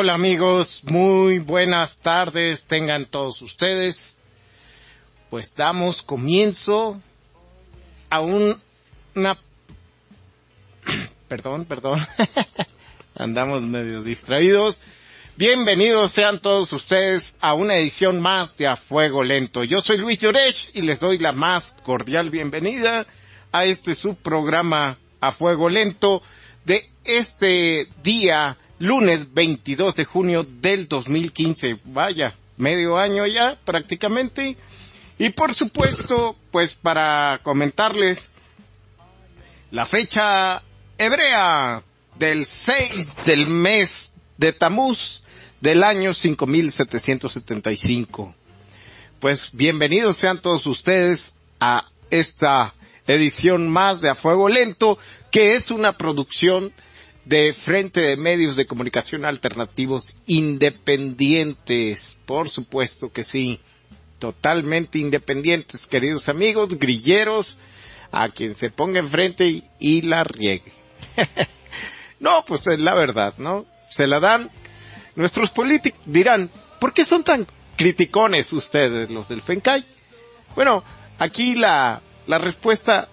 Hola amigos, muy buenas tardes tengan todos ustedes. Pues damos comienzo a una... Perdón, andamos medio distraídos. Bienvenidos sean todos ustedes a una edición más de A Fuego Lento. Yo soy Luis Llorech y les doy la más cordial bienvenida a este subprograma A Fuego Lento de este día lunes 22 de junio del 2015. Vaya, medio año ya prácticamente. Y por supuesto, pues para comentarles la fecha hebrea del 6 del mes de Tamuz del año 5775. Pues bienvenidos sean todos ustedes a esta edición más de A Fuego Lento, que es una producción de Frente de Medios de Comunicación Alternativos Independientes. Por supuesto que sí, totalmente independientes, queridos amigos, grilleros, a quien se ponga enfrente y la riegue. No, pues es la verdad, ¿no? Se la dan. Nuestros políticos dirán, ¿por qué son tan criticones ustedes, los del FENCAI? Bueno, aquí la respuesta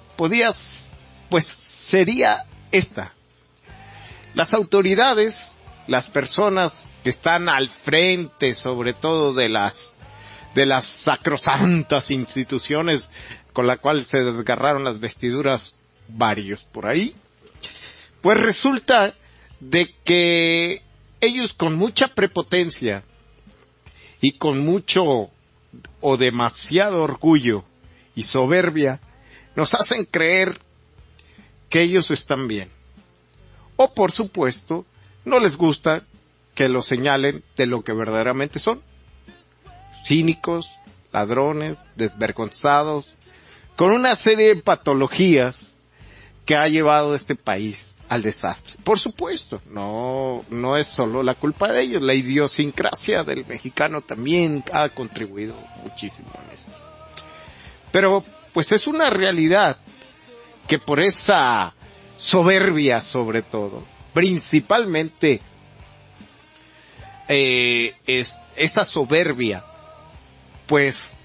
sería esta. Las autoridades, las personas que están al frente, sobre todo de las sacrosantas instituciones con la cual se desgarraron las vestiduras varios por ahí, pues resulta de que ellos con mucha prepotencia y con mucho o demasiado orgullo y soberbia nos hacen creer que ellos están bien. O por supuesto, no les gusta que los señalen de lo que verdaderamente son. Cínicos, ladrones, desvergonzados, con una serie de patologías que ha llevado a este país al desastre. Por supuesto, no es solo la culpa de ellos, la idiosincrasia del mexicano también ha contribuido muchísimo en esto. Pero, pues es una realidad que por esa soberbia, sobre todo, principalmente, esta soberbia, pues,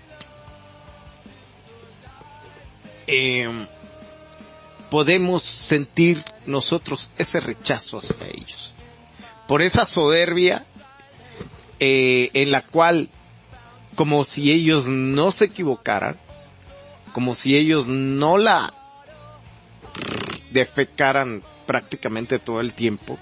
podemos sentir nosotros ese rechazo hacia ellos. Por esa soberbia, en la cual, como si ellos no se equivocaran, como si ellos no la defecaran prácticamente todo el tiempo,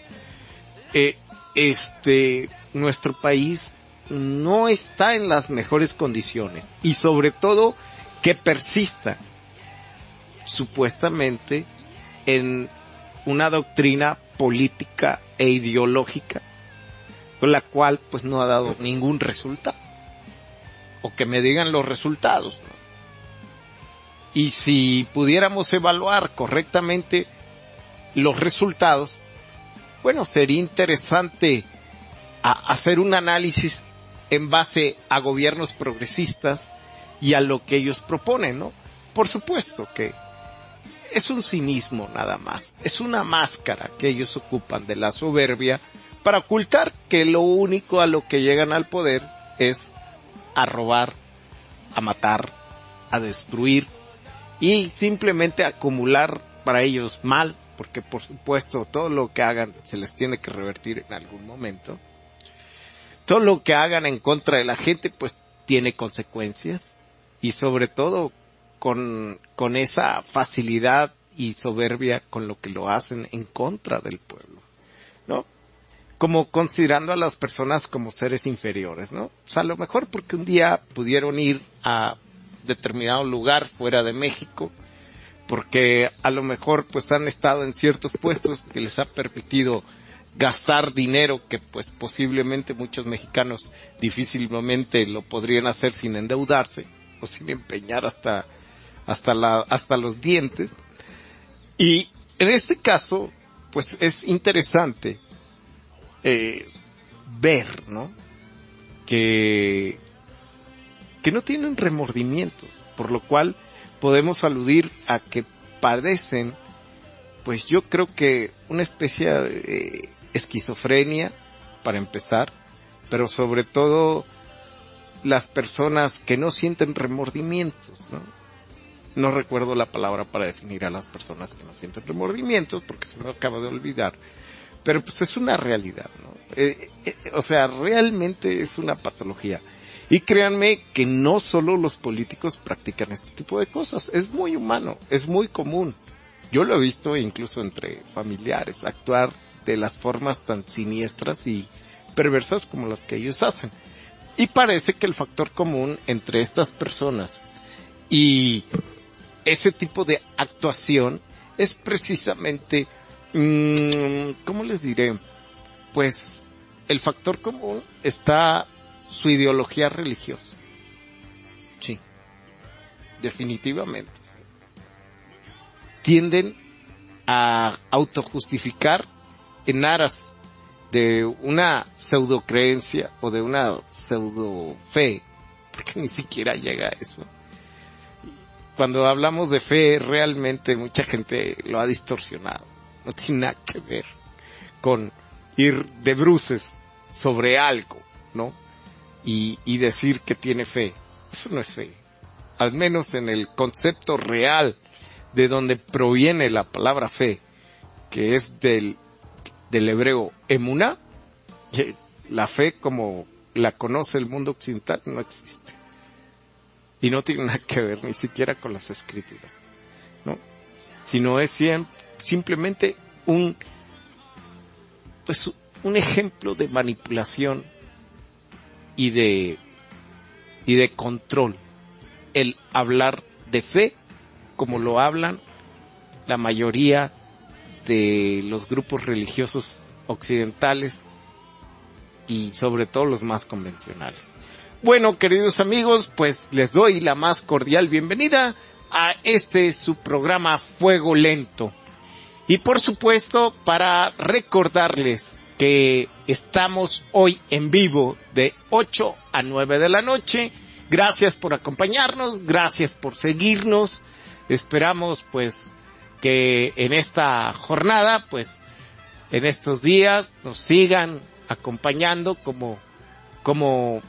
nuestro país no está en las mejores condiciones y sobre todo que persista supuestamente en una doctrina política e ideológica con la cual pues no ha dado ningún resultado, o que me digan los resultados, ¿no? Y si pudiéramos evaluar correctamente los resultados, bueno, sería interesante hacer un análisis en base a gobiernos progresistas y a lo que ellos proponen, ¿no? Por supuesto que es un cinismo nada más, es una máscara que ellos ocupan de la soberbia para ocultar que lo único a lo que llegan al poder es a robar, a matar, a destruir y simplemente acumular para ellos mal, porque por supuesto todo lo que hagan se les tiene que revertir en algún momento. Todo lo que hagan en contra de la gente pues tiene consecuencias, y sobre todo con esa facilidad y soberbia con lo que lo hacen en contra del pueblo, ¿no? Como considerando a las personas como seres inferiores, ¿no? O sea, a lo mejor porque un día pudieron ir a determinado lugar fuera de México, porque a lo mejor pues han estado en ciertos puestos que les ha permitido gastar dinero que pues posiblemente muchos mexicanos difícilmente lo podrían hacer sin endeudarse o sin empeñar hasta los dientes. Y en este caso pues es interesante ver, ¿no? Que no tienen remordimientos, por lo cual podemos aludir a que padecen, pues yo creo que una especie de esquizofrenia para empezar, pero sobre todo las personas que no sienten remordimientos, ¿no? No recuerdo la palabra para definir a las personas que no sienten remordimientos porque se me acaba de olvidar, pero pues es una realidad, ¿no? O sea, realmente es una patología. Y créanme que no solo los políticos practican este tipo de cosas, es muy humano, es muy común. Yo lo he visto incluso entre familiares, actuar de las formas tan siniestras y perversas como las que ellos hacen. Y parece que el factor común entre estas personas y ese tipo de actuación es precisamente, ¿cómo les diré? Pues el factor común está su ideología religiosa. Sí, definitivamente. Tienden a autojustificar en aras de una pseudocreencia o de una pseudo fe, porque ni siquiera llega a eso. Cuando hablamos de fe, realmente mucha gente lo ha distorsionado. No tiene nada que ver con ir de bruces sobre algo, ¿no? Y decir que tiene fe. Eso no es fe. Al menos en el concepto real de donde proviene la palabra fe, que es del hebreo emuná, la fe como la conoce el mundo occidental no existe. Y no tiene nada que ver ni siquiera con las escrituras, ¿no? Sino es simplemente un ejemplo de manipulación y de control. El hablar de fe como lo hablan la mayoría de los grupos religiosos occidentales y sobre todo los más convencionales. Bueno, queridos amigos, pues les doy la más cordial bienvenida a su programa Fuego Lento. Y por supuesto, para recordarles que estamos hoy en vivo de 8 a 9 de la noche. Gracias por acompañarnos, gracias por seguirnos. Esperamos pues que en esta jornada, pues en estos días nos sigan acompañando como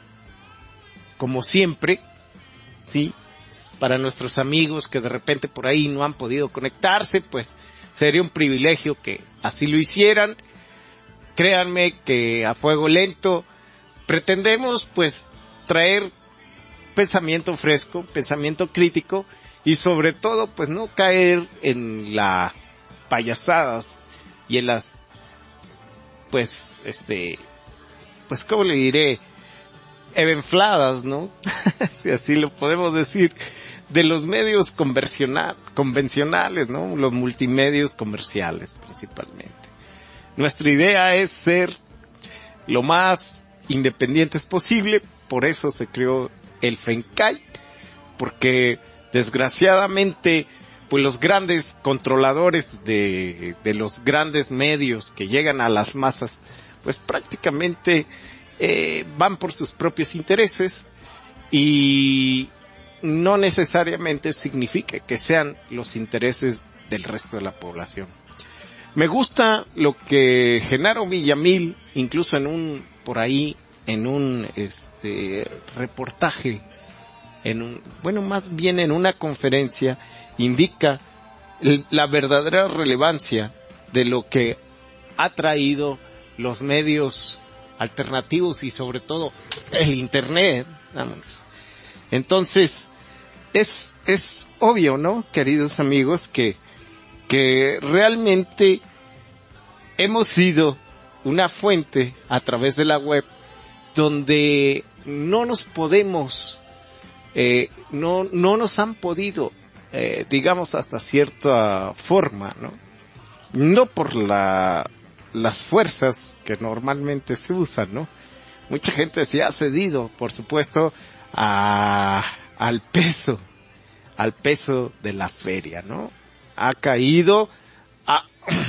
siempre, ¿sí? Para nuestros amigos que de repente por ahí no han podido conectarse, pues sería un privilegio que así lo hicieran. Créanme que a Fuego Lento pretendemos pues traer pensamiento fresco, pensamiento crítico y sobre todo pues no caer en las payasadas y en las pues ¿cómo le diré? Evenfladas, ¿no? Si así lo podemos decir, de los medios convencionales, ¿no? Los multimedios comerciales principalmente. Nuestra idea es ser lo más independientes posible, por eso se creó el FENCAI, porque desgraciadamente pues los grandes controladores de los grandes medios que llegan a las masas, pues prácticamente van por sus propios intereses y no necesariamente significa que sean los intereses del resto de la población. Me gusta lo que Genaro Villamil, incluso en un reportaje, más bien en una conferencia, indica la verdadera relevancia de lo que ha traído los medios alternativos y sobre todo el internet. Vámonos. Entonces, es obvio, ¿no, queridos amigos, que realmente hemos sido una fuente a través de la web donde no nos podemos, no nos han podido, digamos hasta cierta forma, ¿no? No por las fuerzas que normalmente se usan, ¿no? Mucha gente se ha cedido, por supuesto, al peso de la feria, ¿no? Ha caído a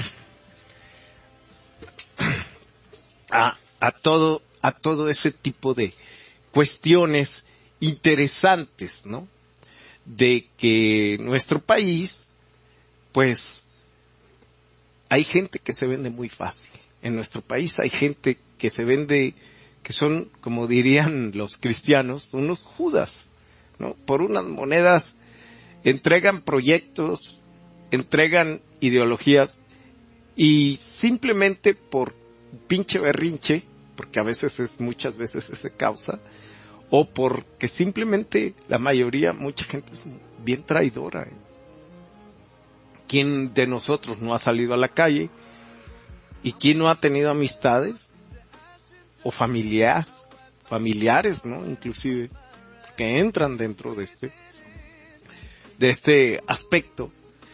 todo ese tipo de cuestiones interesantes, ¿no? De que nuestro país, pues, hay gente que se vende muy fácil. en nuestro país hay gente que se vende, que son, como dirían los cristianos, unos Judas, ¿no? Por unas monedas entregan proyectos, entregan ideologías y simplemente por pinche berrinche, porque muchas veces se causa, o porque simplemente la mayoría, mucha gente es bien traidora. ¿Quién de nosotros no ha salido a la calle? ¿Y quién no ha tenido amistades? O familiares, ¿no? Inclusive, que entran dentro de este aspecto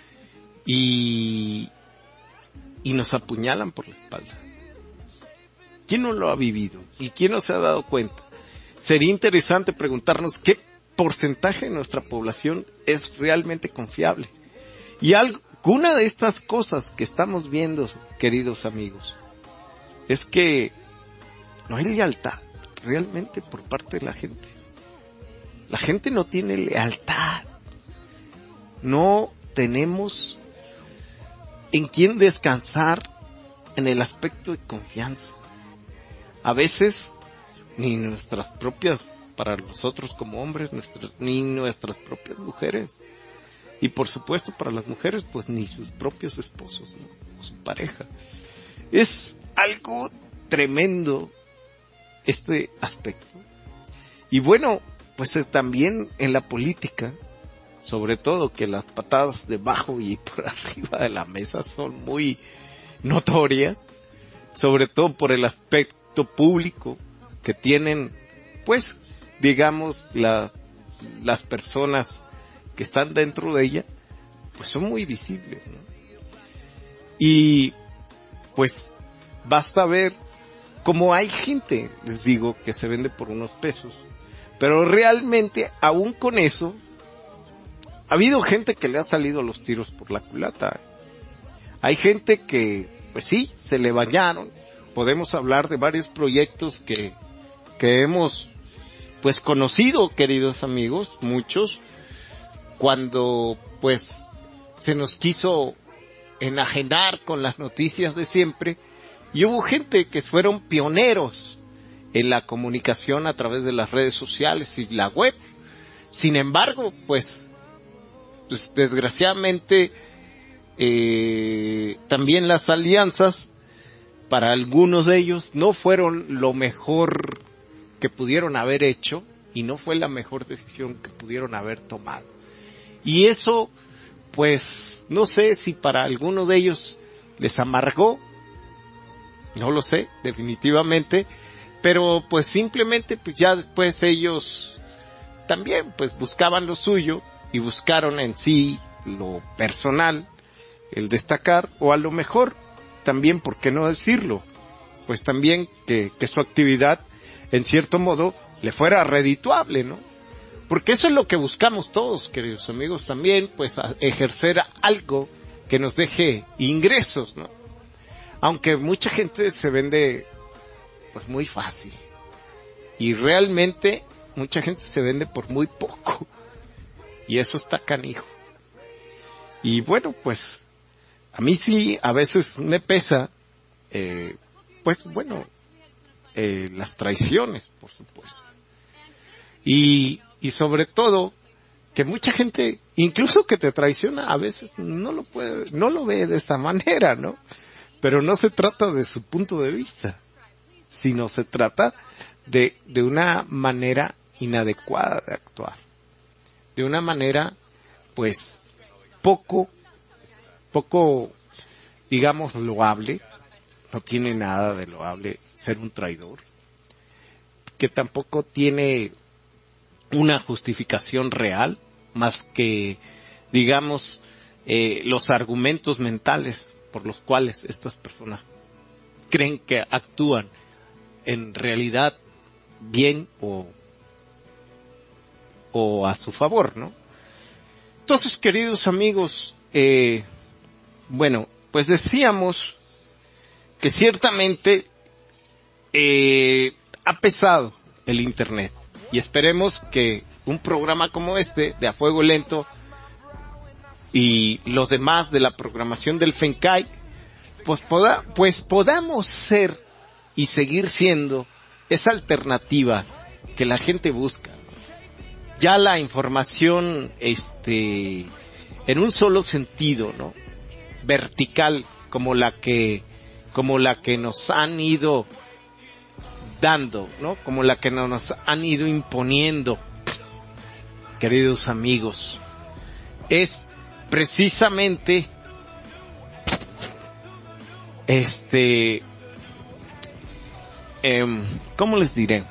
y nos apuñalan por la espalda. ¿Quién no lo ha vivido? ¿Y quién no se ha dado cuenta? Sería interesante preguntarnos qué porcentaje de nuestra población es realmente confiable. Y alguna de estas cosas que estamos viendo, queridos amigos, es que no hay lealtad realmente por parte de la gente. La gente no tiene lealtad. No tenemos en quién descansar en el aspecto de confianza. A veces ni nuestras propias, para nosotros como hombres, ni nuestras propias mujeres. Y por supuesto para las mujeres, pues ni sus propios esposos, ¿no? O su pareja. Es algo tremendo este aspecto. Y bueno, pues también en la política, sobre todo que las patadas debajo y por arriba de la mesa son muy notorias, sobre todo por el aspecto público que tienen, pues, digamos, las personas que están dentro de ella, pues son muy visibles, ¿no? Y, pues, basta ver cómo hay gente, les digo, que se vende por unos pesos, pero realmente, aún con eso, ha habido gente que le ha salido los tiros por la culata. Hay gente que, pues sí, se le bañaron. Podemos hablar de varios proyectos que hemos, pues, conocido, queridos amigos, muchos, cuando, pues, se nos quiso enajenar con las noticias de siempre, y hubo gente que fueron pioneros en la comunicación a través de las redes sociales y la web. Sin embargo, pues desgraciadamente, también las alianzas para algunos de ellos no fueron lo mejor que pudieron haber hecho y no fue la mejor decisión que pudieron haber tomado. Y eso, pues, no sé si para algunos de ellos les amargó, no lo sé, definitivamente, pero pues simplemente, pues ya después ellos también, pues buscaban lo suyo y buscaron en sí lo personal, el destacar, o a lo mejor también, ¿por qué no decirlo? Pues también que su actividad, en cierto modo, le fuera redituable, ¿no? Porque eso es lo que buscamos todos, queridos amigos, también, pues ejercer algo que nos deje ingresos, ¿no? Aunque mucha gente se vende, pues muy fácil. Y realmente, mucha gente se vende por muy poco. Y eso está canijo. Y bueno, pues, a mí sí, a veces me pesa, pues bueno, las traiciones, por supuesto. Y sobre todo, que mucha gente, incluso que te traiciona, a veces no lo ve de esta manera, ¿no? Pero no se trata de su punto de vista, sino se trata de una manera inadecuada de actuar. De una manera, pues, poco, digamos, loable. No tiene nada de loable ser un traidor. Que tampoco tiene una justificación real, más que, digamos, los argumentos mentales por los cuales estas personas creen que actúan en realidad bien o a su favor, ¿no? Entonces, queridos amigos, bueno, pues decíamos que ciertamente ha pesado el Internet y esperemos que un programa como este de A Fuego Lento y los demás de la programación del FENCAI pues podamos ser y seguir siendo esa alternativa que la gente busca. Ya la información, en un solo sentido, ¿no? Vertical, como la que nos han ido dando, ¿no? Como la que nos han ido imponiendo, queridos amigos. Es precisamente, ¿cómo les diré?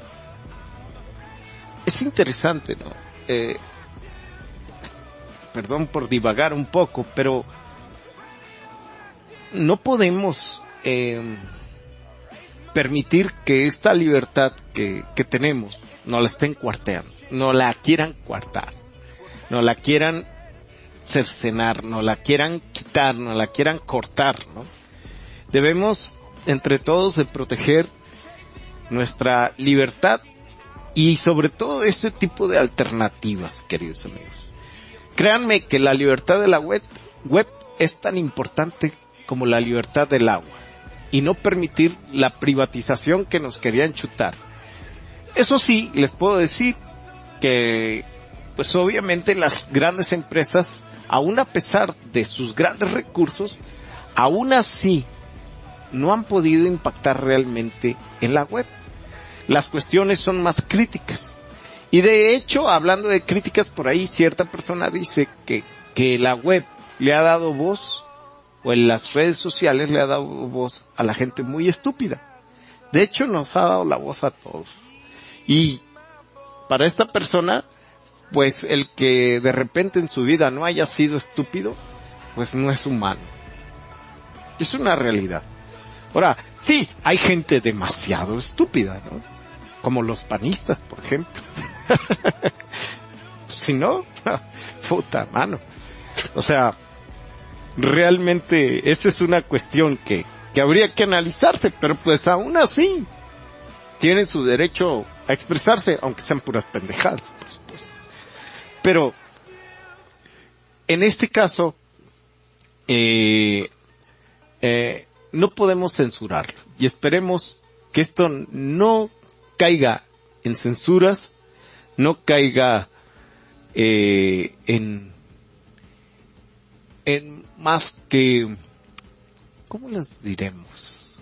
Es interesante, ¿no? Perdón por divagar un poco, pero no podemos permitir que esta libertad que tenemos nos la estén cuarteando, nos la quieran coartar, nos la quieran cercenar, nos la quieran quitar, nos la quieran cortar, ¿no? Debemos, entre todos, de proteger nuestra libertad y sobre todo este tipo de alternativas, queridos amigos. Créanme que la libertad de la web es tan importante como la libertad del agua, y no permitir la privatización que nos querían chutar. Eso sí, les puedo decir que, pues obviamente las grandes empresas, aún a pesar de sus grandes recursos, aún así no han podido impactar realmente en la web. Las cuestiones son más críticas. Y de hecho, hablando de críticas, por ahí cierta persona dice que la web le ha dado voz, o en las redes sociales le ha dado voz a la gente muy estúpida. De hecho, nos ha dado la voz a todos. Y para esta persona, pues el que de repente en su vida no haya sido estúpido, pues no es humano. Es una realidad. Ahora, sí, hay gente demasiado estúpida, ¿no? Como los panistas, por ejemplo. Si no, puta mano. O sea, realmente esta es una cuestión que habría que analizarse, pero pues aún así tienen su derecho a expresarse, aunque sean puras pendejadas, por supuesto. Pero en este caso no podemos censurarlo, y esperemos que esto no caiga en censuras, no caiga en más que, ¿cómo les diremos?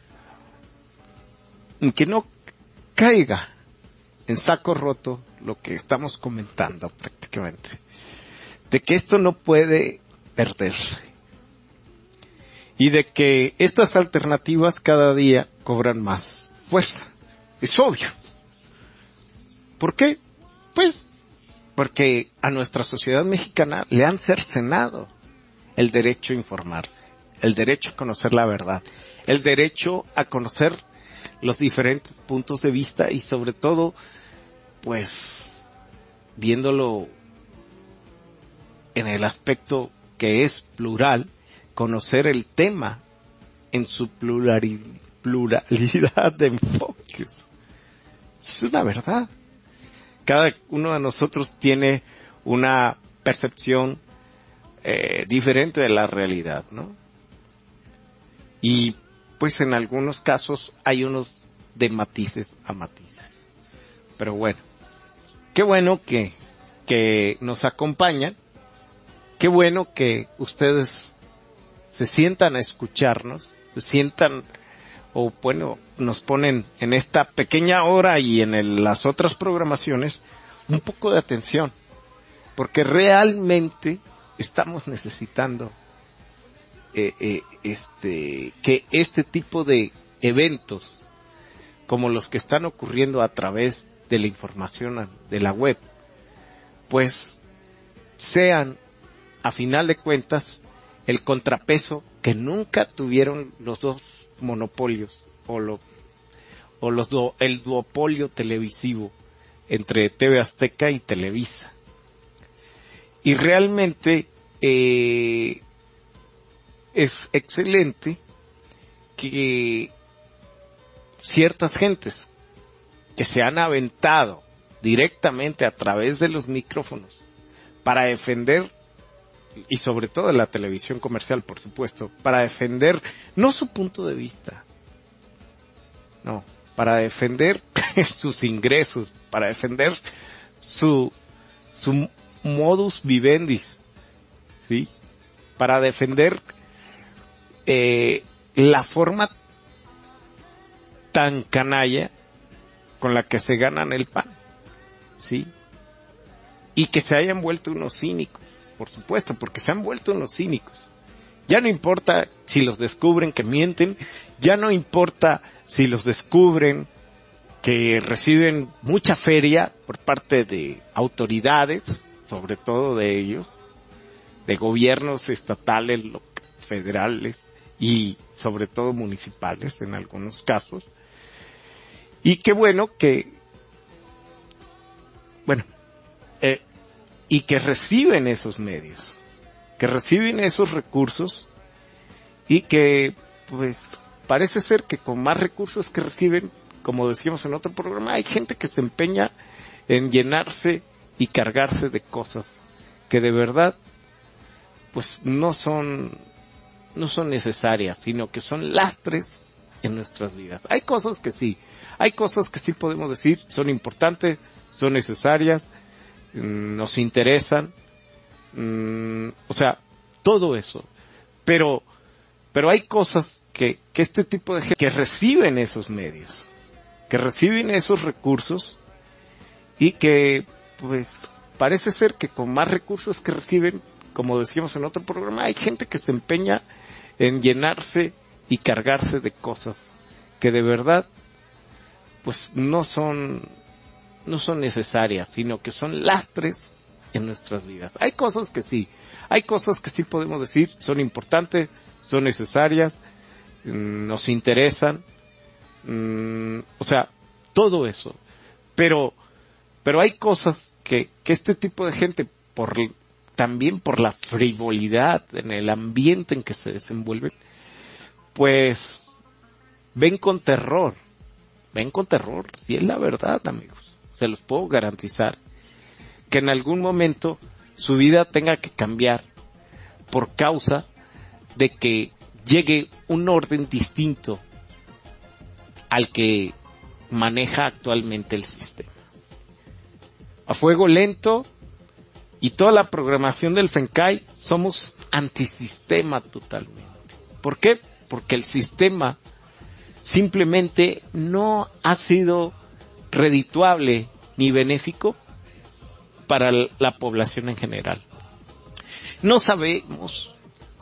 Que no caiga en saco roto lo que estamos comentando prácticamente, de que esto no puede perderse, y de que estas alternativas cada día cobran más fuerza. Es obvio. ¿Por qué? Pues porque a nuestra sociedad mexicana le han cercenado el derecho a informarse, el derecho a conocer la verdad, el derecho a conocer los diferentes puntos de vista, y sobre todo, pues, viéndolo en el aspecto que es plural, conocer el tema en su pluralidad de enfoques. Es una verdad. Cada uno de nosotros tiene una percepción diferente de la realidad, ¿no? Y pues en algunos casos hay unos de matices a matices. Pero bueno, qué bueno que nos acompañan, qué bueno que ustedes se sientan a escucharnos, se sientan, o bueno, nos ponen en esta pequeña hora y en las otras programaciones un poco de atención, porque realmente estamos necesitando que este tipo de eventos, como los que están ocurriendo a través de la información de la web, pues sean, a final de cuentas, el contrapeso que nunca tuvieron los dos monopolios el duopolio televisivo entre TV Azteca y Televisa. Y realmente es excelente que ciertas gentes que se han aventado directamente a través de los micrófonos para defender y sobre todo de la televisión comercial, por supuesto, para defender no su punto de vista, no, para defender sus ingresos, para defender su modus vivendi, ¿sí? Para defender la forma tan canalla con la que se ganan el pan, ¿sí? Y que se hayan vuelto unos cínicos, por supuesto, porque se han vuelto unos cínicos. Ya no importa si los descubren que mienten, ya no importa si los descubren que reciben mucha feria por parte de autoridades, sobre todo de ellos, de gobiernos estatales, federales y sobre todo municipales en algunos casos. Y qué bueno y que reciben esos medios, que reciben esos recursos y que pues parece ser que con más recursos que reciben, como decíamos en otro programa, hay gente que se empeña en llenarse y cargarse de cosas que de verdad pues no son necesarias, sino que son lastres en nuestras vidas. Hay cosas que sí podemos decir, son importantes, son necesarias, nos interesan, o sea, todo eso. Pero hay cosas que este tipo de gente que reciben esos medios, que reciben esos recursos y que pues parece ser que con más recursos que reciben, como decíamos en otro programa, hay gente que se empeña en llenarse y cargarse de cosas que de verdad pues no son necesarias, sino que son lastres en nuestras vidas. Hay cosas que sí podemos decir, son importantes, son necesarias, nos interesan, o sea, todo eso. Pero hay cosas que este tipo de gente, también por la frivolidad en el ambiente en que se desenvuelven, pues ven con terror, si es la verdad, amigos, se los puedo garantizar, que en algún momento su vida tenga que cambiar por causa de que llegue un orden distinto al que maneja actualmente el sistema. A fuego lento y toda la programación del FENCAI somos antisistema totalmente. ¿Por qué? Porque el sistema simplemente no ha sido redituable ni benéfico para la población en general. No sabemos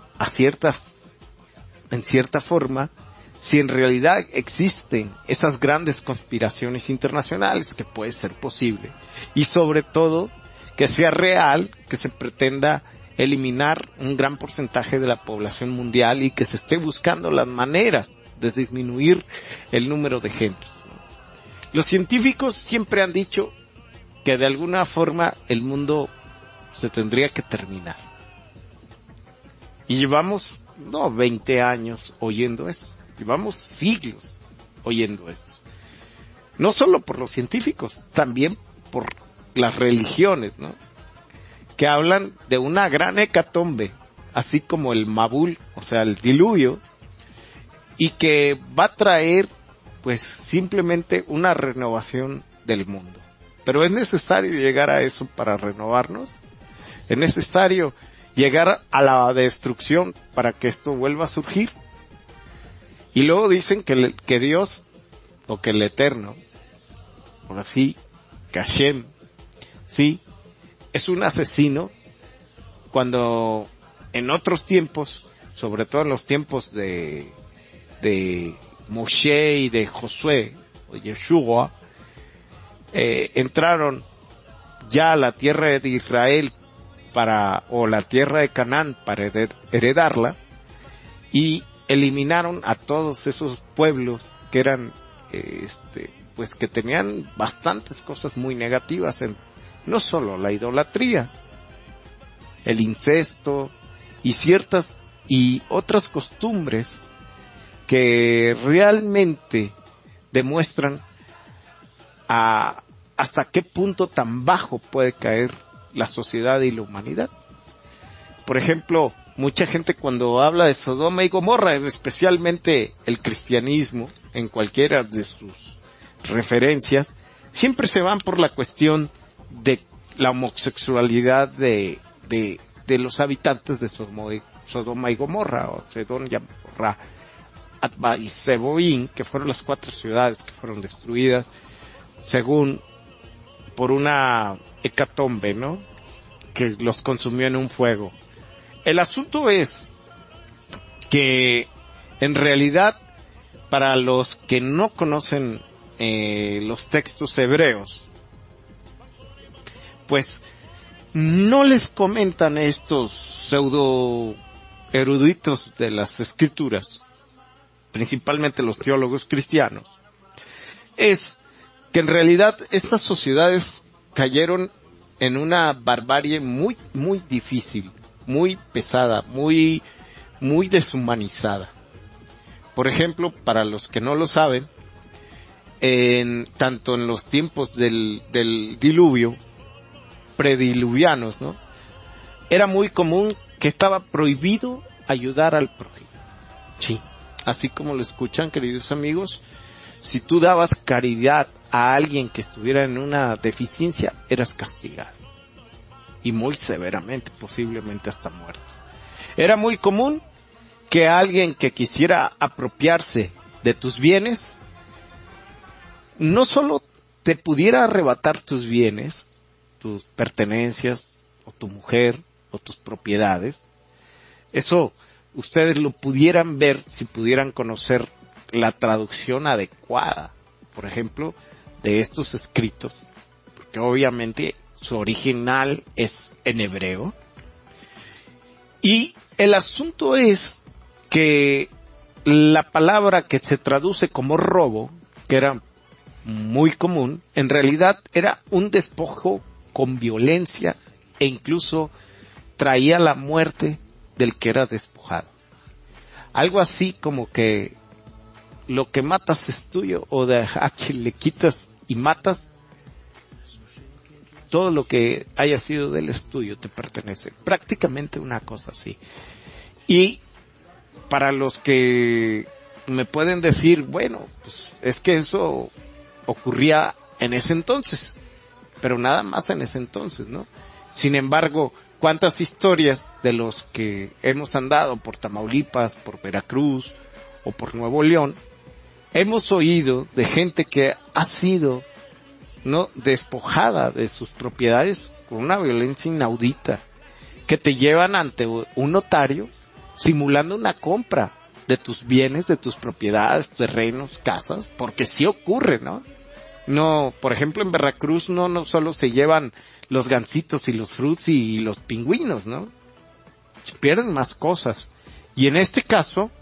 en cierta forma, si en realidad existen esas grandes conspiraciones internacionales, que puede ser posible, y sobre todo que sea real, que se pretenda eliminar un gran porcentaje de la población mundial y que se esté buscando las maneras de disminuir el número de gente. Los científicos siempre han dicho que de alguna forma el mundo se tendría que terminar. Y llevamos, 20 años oyendo eso. Llevamos siglos oyendo eso. No solo por los científicos, también por las religiones, ¿no? Que hablan de una gran hecatombe, así como el Mabul, o sea, el diluvio, y que va a traer, pues, simplemente una renovación del mundo. Pero es necesario llegar a eso para renovarnos. Es necesario llegar a la destrucción para que esto vuelva a surgir. Y luego dicen que Dios, o que el Eterno, por así, que Hashem, sí, es un asesino, cuando en otros tiempos, sobre todo en los tiempos de Moshe y de Josué, o Yeshua, entraron ya a la tierra de Israel o la tierra de Canaán para heredarla, y eliminaron a todos esos pueblos que eran, pues que tenían bastantes cosas muy negativas, no solo la idolatría, el incesto y ciertas y otras costumbres que realmente demuestran hasta qué punto tan bajo puede caer la sociedad y la humanidad. por ejemplo, mucha gente cuando habla de Sodoma y Gomorra, especialmente el cristianismo, en cualquiera de sus referencias, siempre se van por la cuestión de la homosexualidad de los habitantes de Sodoma y Gomorra, o Sedón y Gomorra, Atba y Zeboín, que fueron las 4 ciudades que fueron destruidas, según por una hecatombe, ¿no?, que los consumió en un fuego. El asunto es que, en realidad, para los que no conocen los textos hebreos, pues no les comentan estos pseudo eruditos de las escrituras, principalmente los teólogos cristianos, es que en realidad estas sociedades cayeron en una barbarie muy, muy difícil, muy pesada, muy, muy deshumanizada. Por ejemplo, para los que no lo saben, tanto en los tiempos del diluvio, prediluvianos, ¿no?, era muy común que estaba prohibido ayudar al prójimo. Sí, así como lo escuchan, queridos amigos, si tú dabas caridad a alguien que estuviera en una deficiencia, eras castigado. Y muy severamente, posiblemente hasta muerto. Era muy común que alguien que quisiera apropiarse de tus bienes, no solo te pudiera arrebatar tus bienes, tus pertenencias, o tu mujer, o tus propiedades. Eso ustedes lo pudieran ver si pudieran conocer la traducción adecuada, por ejemplo, de estos escritos, porque obviamente su original es en hebreo. Y el asunto es que la palabra que se traduce como robo, que era muy común, en realidad era un despojo con violencia e incluso traía la muerte del que era despojado. Algo así como que lo que matas es tuyo, o de a quien le quitas y matas, todo lo que haya sido de él es tuyo, te pertenece. Prácticamente una cosa así. Y para los que me pueden decir, bueno, pues es que eso ocurría en ese entonces, pero nada más en ese entonces, ¿no? Sin embargo, ¿cuántas historias de los que hemos andado por Tamaulipas, por Veracruz o por Nuevo León, hemos oído de gente que ha sido, ¿no?, despojada de sus propiedades con una violencia inaudita, que te llevan ante un notario simulando una compra de tus bienes, de tus propiedades, terrenos, casas, porque sí ocurre, ¿no? No, por ejemplo, en Veracruz no solo se llevan los gansitos y los fruits y los pingüinos, ¿no? Se pierden más cosas. Y en este caso,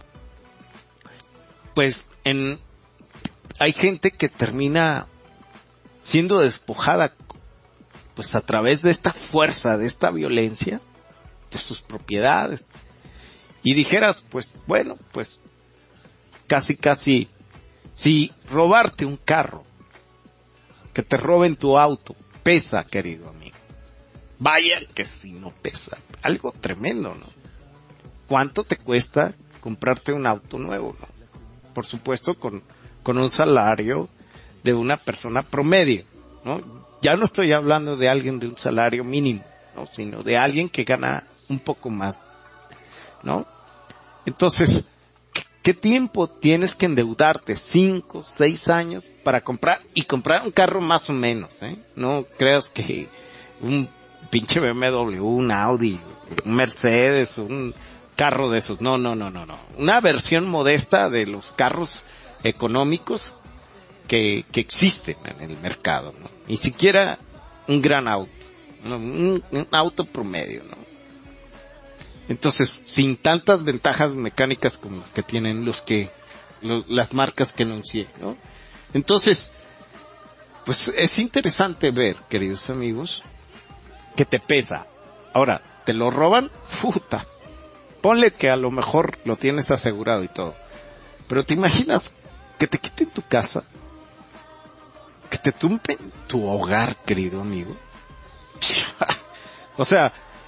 pues hay gente que termina siendo despojada, pues a través de esta fuerza, de esta violencia, de sus propiedades. Y dijeras, pues bueno, pues casi, si robarte un carro, que te roben tu auto, pesa, querido amigo. Vaya que si no pesa, algo tremendo, ¿no? ¿Cuánto te cuesta comprarte un auto nuevo, no? Por supuesto con un salario de una persona promedio, ¿no? Ya no estoy hablando de alguien de un salario mínimo, ¿no?, sino de alguien que gana un poco más, ¿no? Entonces, ¿qué tiempo tienes que endeudarte? 5, 6 años para comprar un carro más o menos, ¿eh? No creas que un pinche BMW, un Audi, un Mercedes, un carro de esos. No. Una versión modesta de los carros económicos que existen en el mercado, ¿no? Ni siquiera un gran auto, ¿no? Un auto promedio, ¿no? Entonces, sin tantas ventajas mecánicas como las que tienen las marcas que enuncié, ¿no? Entonces, pues es interesante ver, queridos amigos, que te pesa. Ahora, ¿te lo roban? ¡Puta! Ponle que a lo mejor lo tienes asegurado y todo. Pero ¿te imaginas que te quiten tu casa? Que te tumben tu hogar, querido amigo. O sea,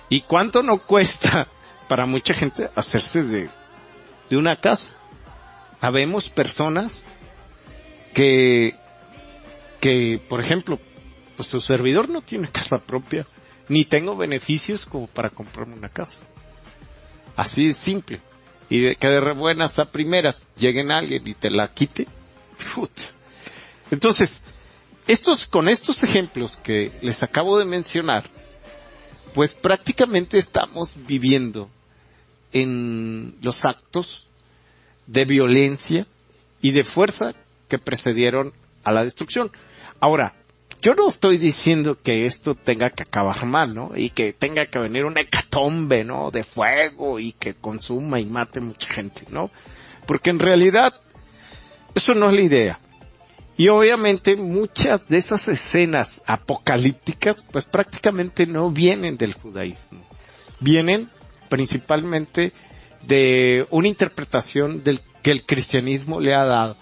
¿Y cuánto no cuesta para mucha gente hacerse de una casa? Habemos personas que, por ejemplo, pues su servidor no tiene casa propia, ni tengo beneficios como para comprarme una casa. Así de simple. Y que de buenas a primeras lleguen alguien y te la quite. Entonces, con estos ejemplos que les acabo de mencionar, pues prácticamente estamos viviendo en los actos de violencia y de fuerza que precedieron a la destrucción. Ahora, yo no estoy diciendo que esto tenga que acabar mal, ¿no? Y que tenga que venir una hecatombe, ¿no? De fuego y que consuma y mate mucha gente, ¿no? Porque en realidad eso no es la idea. Y obviamente muchas de esas escenas apocalípticas pues prácticamente no vienen del judaísmo. Vienen principalmente de una interpretación que el cristianismo le ha dado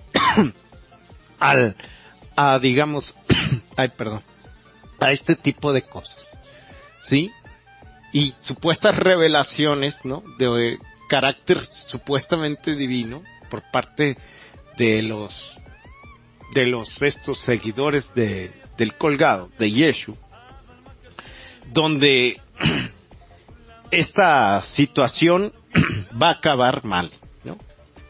a este tipo de cosas, ¿sí? Y supuestas revelaciones, ¿no? De carácter supuestamente divino por parte de los estos seguidores del colgado, de Yeshua, donde esta situación va a acabar mal, ¿no?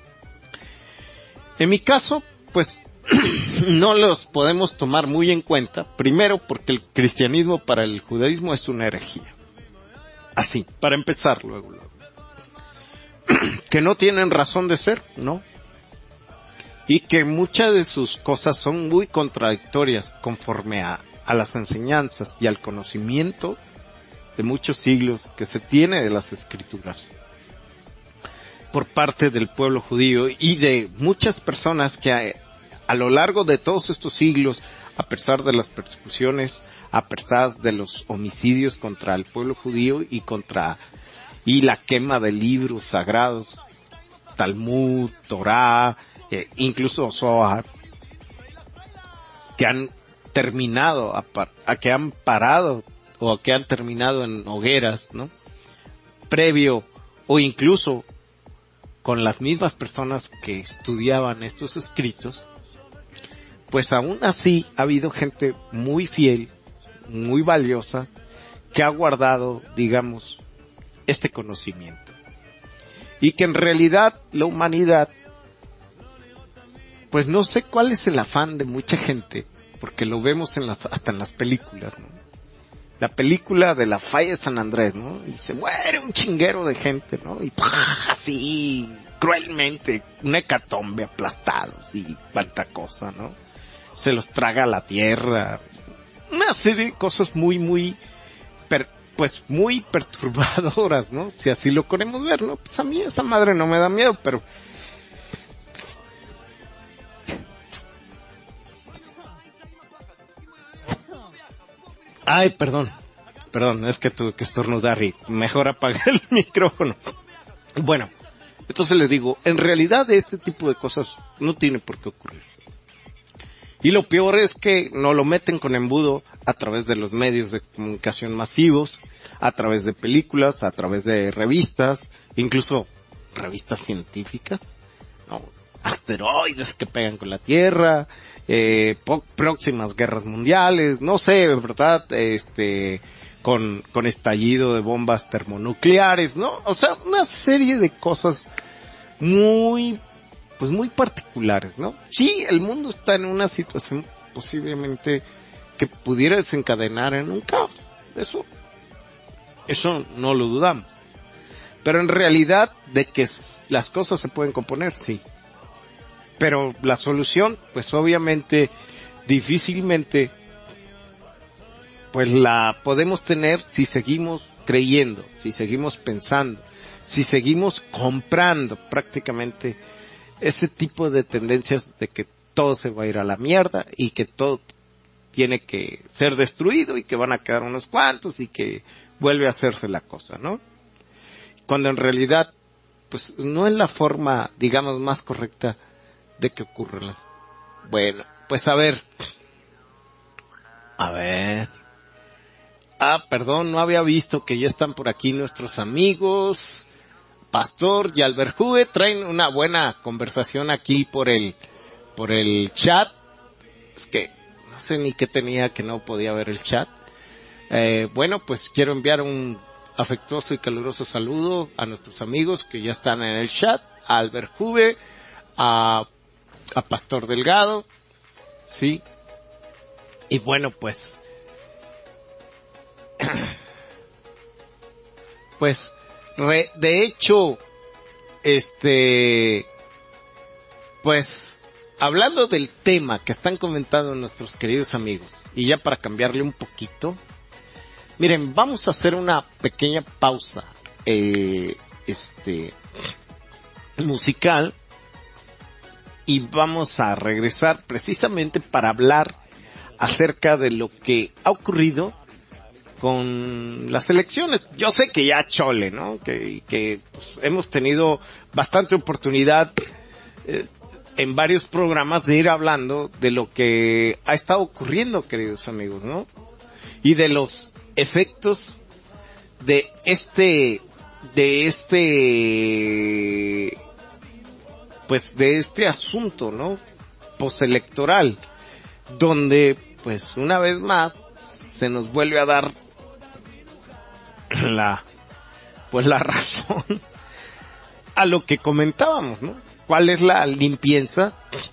En mi caso, pues, no los podemos tomar muy en cuenta, primero porque el cristianismo para el judaísmo es una herejía. Así, para empezar luego. Que no tienen razón de ser, ¿no? Y que muchas de sus cosas son muy contradictorias conforme a las enseñanzas y al conocimiento de muchos siglos que se tiene de las escrituras por parte del pueblo judío y de muchas personas que a lo largo de todos estos siglos, a pesar de las persecuciones, a pesar de los homicidios contra el pueblo judío y la quema de libros sagrados, Talmud, Torá, incluso Zohar, que han terminado, que han parado o que han terminado en hogueras, ¿no? Previo o incluso con las mismas personas que estudiaban estos escritos, pues aún así ha habido gente muy fiel, muy valiosa, que ha guardado, digamos, este conocimiento. Y que en realidad la humanidad, pues no sé cuál es el afán de mucha gente, porque lo vemos hasta en las películas, ¿no? La película de la falla de San Andrés, ¿no? Y se muere un chinguero de gente, ¿no? Y así, cruelmente, una hecatombe, aplastados y cuanta cosa, ¿no? Se los traga la tierra. Una serie de cosas muy, muy perturbadoras, ¿no? Si así lo queremos ver, ¿no? Pues a mí esa madre no me da miedo, pero ay, perdón, es que tuve que estornudar y mejor apagué el micrófono. Bueno, entonces les digo, en realidad este tipo de cosas no tiene por qué ocurrir. Y lo peor es que nos lo meten con embudo a través de los medios de comunicación masivos, a través de películas, a través de revistas, incluso revistas científicas, ¿no? Asteroides que pegan con la Tierra, próximas guerras mundiales, no sé, ¿verdad? Con estallido de bombas termonucleares, ¿no? O sea, una serie de cosas muy particulares, ¿no? Sí, el mundo está en una situación posiblemente que pudiera desencadenar en un caos. Eso no lo dudamos. Pero en realidad, de que las cosas se pueden componer, sí. Pero la solución, pues obviamente, difícilmente, pues la podemos tener si seguimos creyendo, si seguimos pensando, si seguimos comprando prácticamente ese tipo de tendencias de que todo se va a ir a la mierda y que todo tiene que ser destruido y que van a quedar unos cuantos y que vuelve a hacerse la cosa, ¿no? Cuando en realidad, pues no es la forma, digamos, más correcta de que ocurran las. Bueno, pues a ver. Perdón, no había visto que ya están por aquí nuestros amigos Pastor y Alberjue. Traen una buena conversación aquí por el chat. Es que no sé ni qué tenía que no podía ver el chat. Bueno, pues quiero enviar un afectuoso y caluroso saludo a nuestros amigos que ya están en el chat, a Alberjue, a Pastor Delgado, sí. Y bueno, pues de hecho, pues hablando del tema que están comentando nuestros queridos amigos, y ya para cambiarle un poquito, miren, vamos a hacer una pequeña pausa musical y vamos a regresar precisamente para hablar acerca de lo que ha ocurrido con las elecciones. Yo sé que ya chole, ¿no? Que pues, hemos tenido bastante oportunidad en varios programas de ir hablando de lo que ha estado ocurriendo, queridos amigos, ¿no? Y de los efectos de este asunto, ¿no? Postelectoral, donde pues una vez más se nos vuelve a dar la razón a lo que comentábamos, ¿no? ¿Cuál es la limpieza?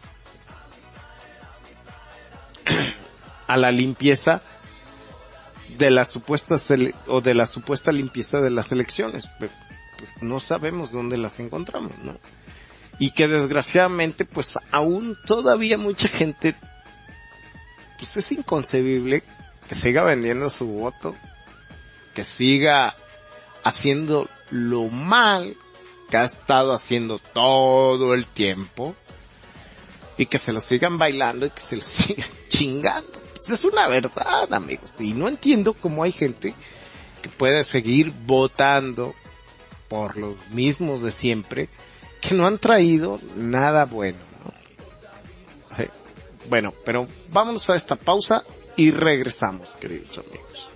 A la limpieza de la supuesta limpieza de las elecciones. Pues no sabemos dónde las encontramos, ¿no? Y que desgraciadamente pues aún todavía mucha gente, pues es inconcebible que siga vendiendo su voto, que siga haciendo lo mal que ha estado haciendo todo el tiempo y que se lo sigan bailando y que se lo sigan chingando. Pues es una verdad, amigos, y no entiendo cómo hay gente que puede seguir votando por los mismos de siempre que no han traído nada bueno, ¿no? Bueno, pero vamos a esta pausa y regresamos, queridos amigos.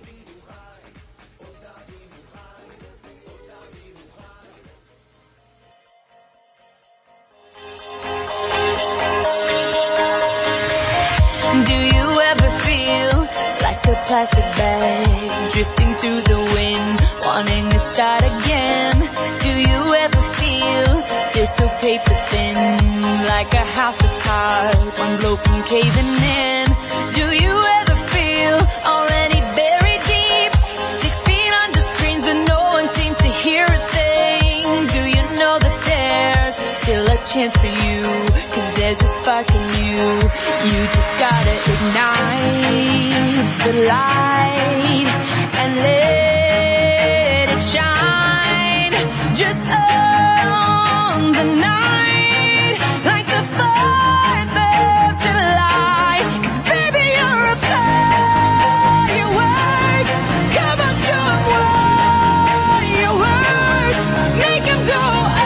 Do you ever feel like a plastic bag drifting through the wind, wanting to start again? Do you ever feel this so paper thin, like a house of cards, one blow from caving in? Do you ever feel already buried deep, 6 feet under screens but no one seems to hear a thing? Do you know that there's still a chance for you, 'cause there's a spark in you? You just gotta ignite the light and let it shine. Just own the night like the 4th of July. 'Cause baby you're a firework. Come on, show 'em what you're worth. Make 'em go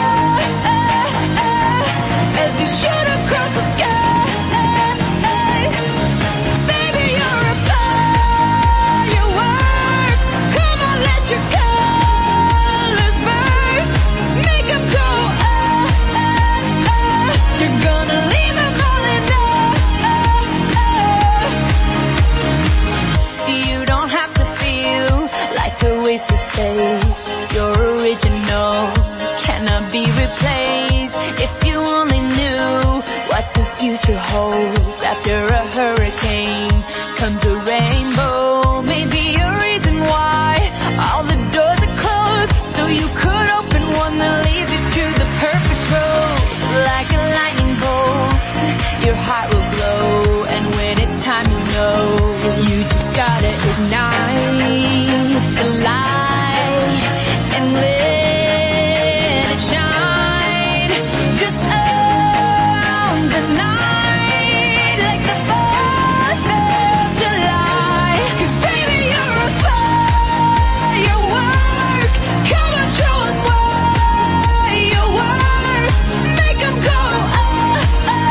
as you shoot across the sky. Your original cannot be replaced. If you only knew what the future holds, after a hurricane comes a rainbow. Maybe a reason why all the doors are closed, so you could open one that leads you to the perfect road. Like a lightning bolt, your heart will glow, and when it's time you know, you just gotta ignite the light and let it shine. Just own the night like the 4th of July. 'Cause baby you're a firework. Come on, show 'em what you're worth. Make 'em go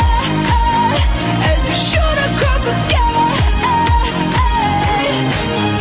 as you shoot across the sky.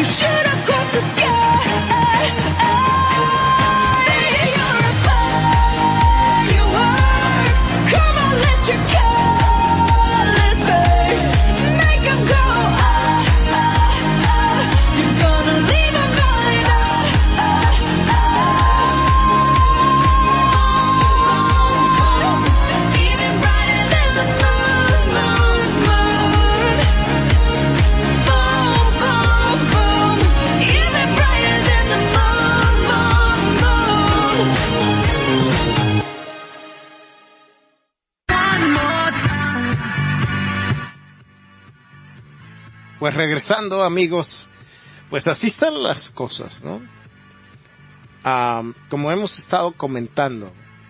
shoot across the sky. You're a firework. Come on, let your colors burst. Make 'em go You're gonna leave 'em going even brighter than the moon, moon, moon. Boom, boom, boom. Even brighter than the moon, moon, moon. One more time. Pues regresando, amigos, pues así están las cosas, ¿no? Como hemos estado comentando,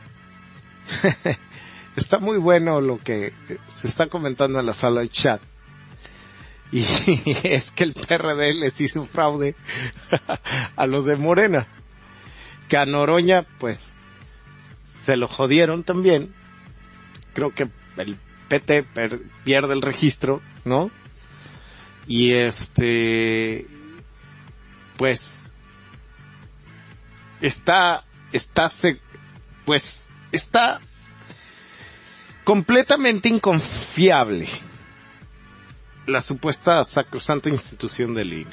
está muy bueno lo que se está comentando en la sala de chat. Y es que el PRD les hizo fraude a los de Morena. Que a Noroña, pues, se lo jodieron también. Creo que el PT pierde el registro, ¿no? Y pues, está completamente inconfiable la supuesta sacrosanta institución del INE.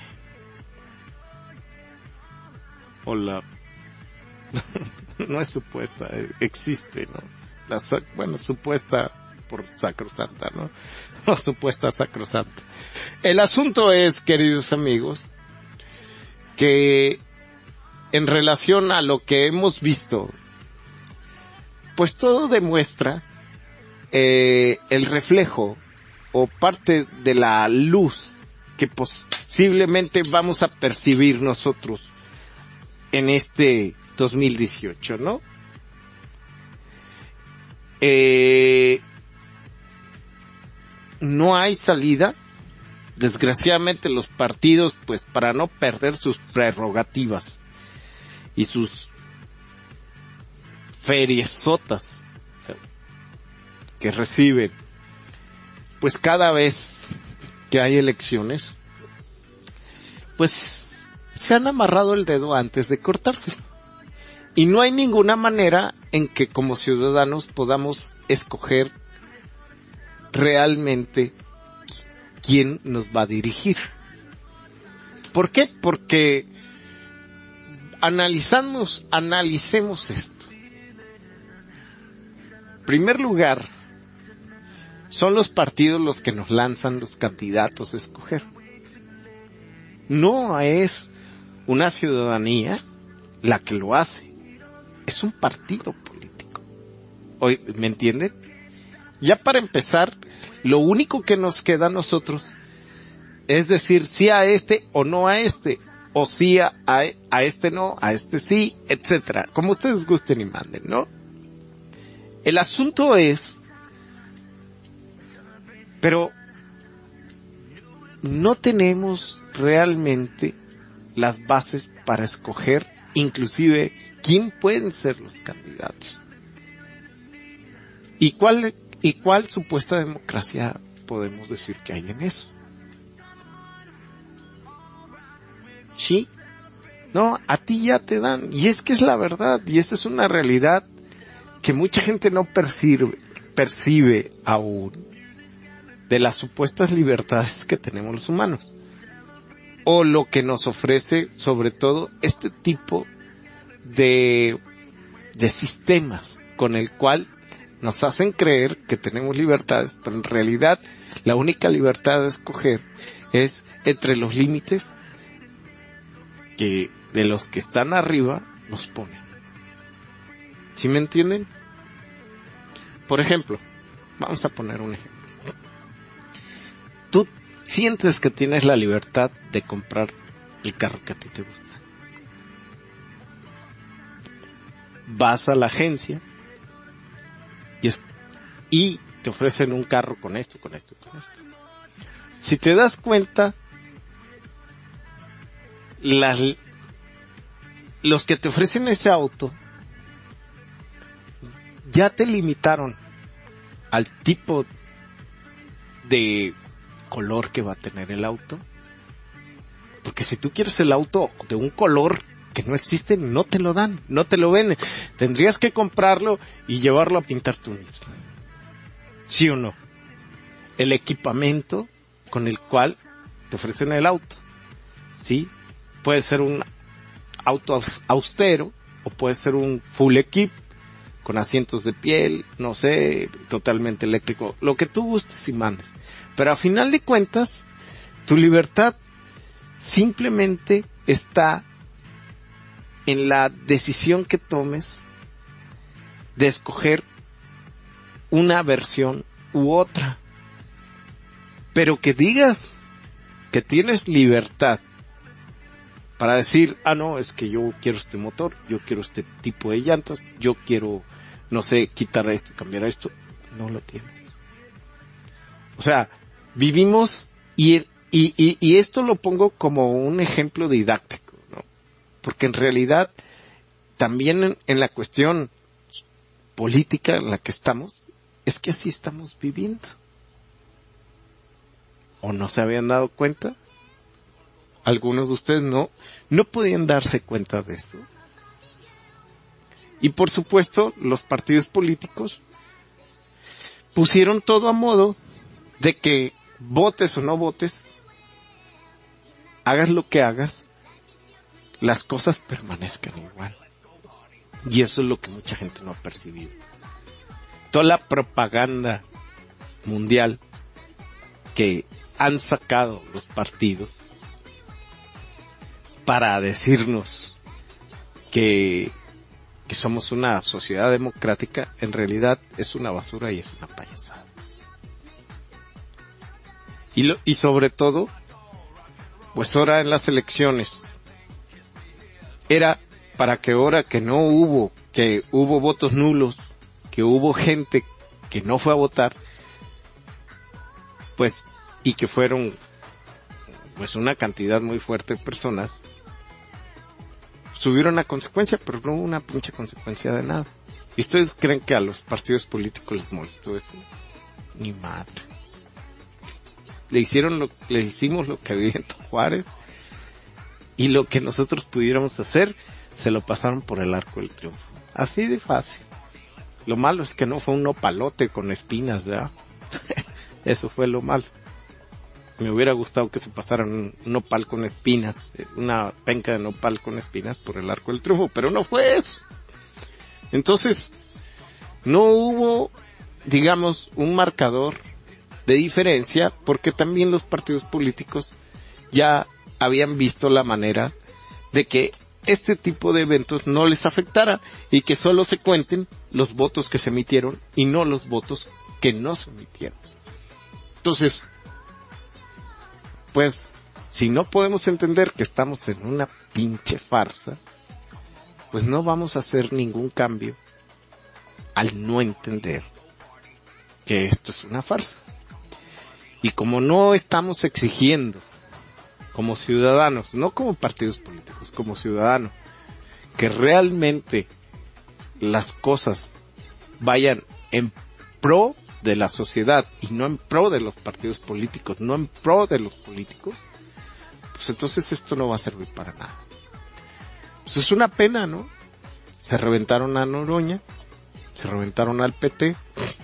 No es supuesta, existe, ¿no? Supuesta por sacrosanta, ¿no? No supuesta sacrosanta. El asunto es, queridos amigos, que en relación a lo que hemos visto, pues todo demuestra el reflejo o parte de la luz que posiblemente vamos a percibir nosotros en este 2018, ¿no? No hay salida. Desgraciadamente los partidos, pues para no perder sus prerrogativas y sus feriesotas que reciben, pues cada vez que hay elecciones, pues se han amarrado el dedo antes de cortárselo. Y no hay ninguna manera en que como ciudadanos podamos escoger realmente quién nos va a dirigir. ¿Por qué? Porque analicemos esto. En primer lugar, son los partidos los que nos lanzan los candidatos a escoger. No es una ciudadanía la que lo hace. Es un partido político. ¿Me entienden? Ya para empezar, lo único que nos queda a nosotros es decir sí a este o no a este, o sí a este no, a este sí, etcétera, como ustedes gusten y manden, ¿no? El asunto es, pero no tenemos realmente las bases para escoger inclusive quién pueden ser los candidatos. ¿Y cuál supuesta democracia podemos decir que hay en eso? ¿Sí? No, a ti ya te dan. Y es que es la verdad. Y esta es una realidad que mucha gente no percibe aún de las supuestas libertades que tenemos los humanos. O lo que nos ofrece, sobre todo, este tipo de sistemas con el cual nos hacen creer que tenemos libertades, pero en realidad la única libertad de escoger es entre los límites que de los que están arriba nos ponen. ¿Sí me entienden? Por ejemplo, vamos a poner un ejemplo. Tú sientes que tienes la libertad de comprar el carro que a ti te gusta. Vas a la agencia y te ofrecen un carro con esto. Si te das cuenta, los que te ofrecen ese auto ya te limitaron al tipo de color que va a tener el auto, Porque si tú quieres el auto de un color que no existe, no te lo dan, no te lo venden. Tendrías que comprarlo y llevarlo a pintar tú mismo. ¿Sí o no? El equipamiento con el cual te ofrecen el auto, ¿sí? Puede ser un auto austero o puede ser un full equip con asientos de piel, no sé, totalmente eléctrico, lo que tú gustes y mandes. Pero a final de cuentas, tu libertad simplemente está en la decisión que tomes de escoger una versión u otra. Pero que digas que tienes libertad para decir, no, es que yo quiero este motor, yo quiero este tipo de llantas, yo quiero, no sé, quitar esto, cambiar esto, no lo tienes. O sea, vivimos y esto lo pongo como un ejemplo didáctico, ¿no? Porque en realidad también en la cuestión política en la que estamos, es que así estamos viviendo. ¿O no se habían dado cuenta? Algunos de ustedes no podían darse cuenta de esto. Y por supuesto, los partidos políticos pusieron todo a modo de que votes o no votes, hagas lo que hagas, las cosas permanezcan igual. Y eso es lo que mucha gente no ha percibido. Toda la propaganda mundial que han sacado los partidos para decirnos que somos una sociedad democrática, en realidad es una basura y es una payasada. Y sobre todo, pues ahora en las elecciones, era para que ahora que hubo votos nulos, que hubo gente que no fue a votar, pues, y que fueron, pues, una cantidad muy fuerte de personas, tuvieron una consecuencia, pero no una pinche consecuencia de nada. ¿Y ustedes creen que a los partidos políticos les molestó eso? Ni madre. Le hicimos lo que Benito Juárez, y lo que nosotros pudiéramos hacer, se lo pasaron por el arco del triunfo. Así de fácil. Lo malo es que no fue un nopalote con espinas, ¿verdad? Eso fue lo malo. Me hubiera gustado que se pasaran un nopal con espinas, una penca de nopal con espinas por el arco del triunfo, pero no fue eso. Entonces, no hubo, digamos, un marcador de diferencia, porque también los partidos políticos ya habían visto la manera de que este tipo de eventos no les afectara y que solo se cuenten los votos que se emitieron y no los votos que no se emitieron. Entonces, pues, si no podemos entender que estamos en una pinche farsa, pues no vamos a hacer ningún cambio al no entender que esto es una farsa. Y como no estamos exigiendo como ciudadanos, no como partidos políticos, como ciudadanos, que realmente las cosas vayan en pro de la sociedad y no en pro de los partidos políticos, no en pro de los políticos, pues entonces esto no va a servir para nada. Pues es una pena, ¿no? Se reventaron a Noroña, se reventaron al PT,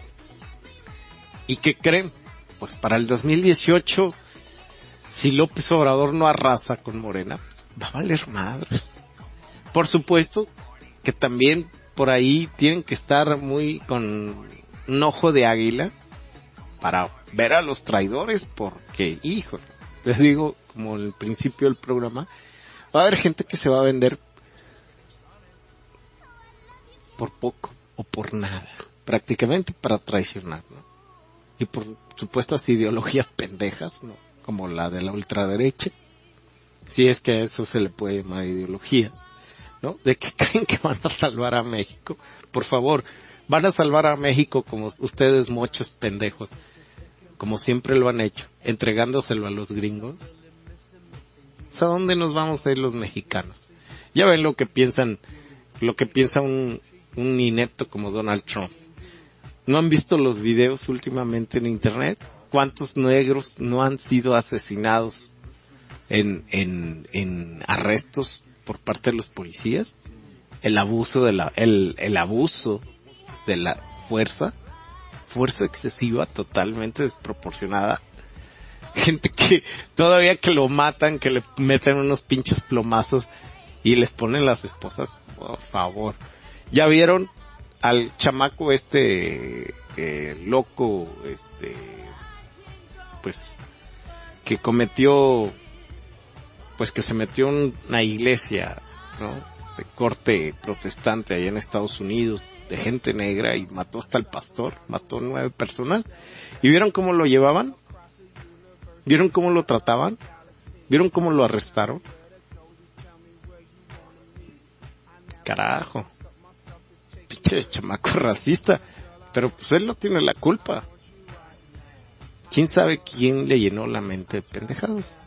¿y qué creen? Pues para el 2018, si López Obrador no arrasa con Morena, va a valer madres. Por supuesto que también por ahí tienen que estar muy con un ojo de águila para ver a los traidores, porque, hijo, les digo, como al principio del programa, va a haber gente que se va a vender por poco o por nada, prácticamente para traicionar, ¿no? Y por supuestas ideologías pendejas, ¿no? Como la de la ultraderecha, si es que a eso se le puede llamar ideologías, ¿no? De que creen que van a salvar a México. Por favor, van a salvar a México como ustedes, muchos pendejos, como siempre lo han hecho, entregándoselo a los gringos. O sea, ¿dónde nos vamos a ir los mexicanos? Ya ven lo que piensa un inepto como Donald Trump. ¿No han visto los videos últimamente en internet? ¿Cuántos negros no han sido asesinados en arrestos por parte de los policías, el abuso de la fuerza excesiva, totalmente desproporcionada. Gente que todavía que lo matan, que le meten unos pinches plomazos y les ponen las esposas, por favor. ¿Ya vieron al chamaco loco, pues, que cometió, pues que se metió en una iglesia, ¿no? De corte protestante allá en Estados Unidos, de gente negra, y mató hasta el pastor, mató 9 personas? ¿Y vieron cómo lo llevaban? ¿Vieron cómo lo trataban? ¿Vieron cómo lo arrestaron? Carajo. Pinche chamaco racista. Pero pues él no tiene la culpa. ¿Quién sabe quién le llenó la mente de pendejadas?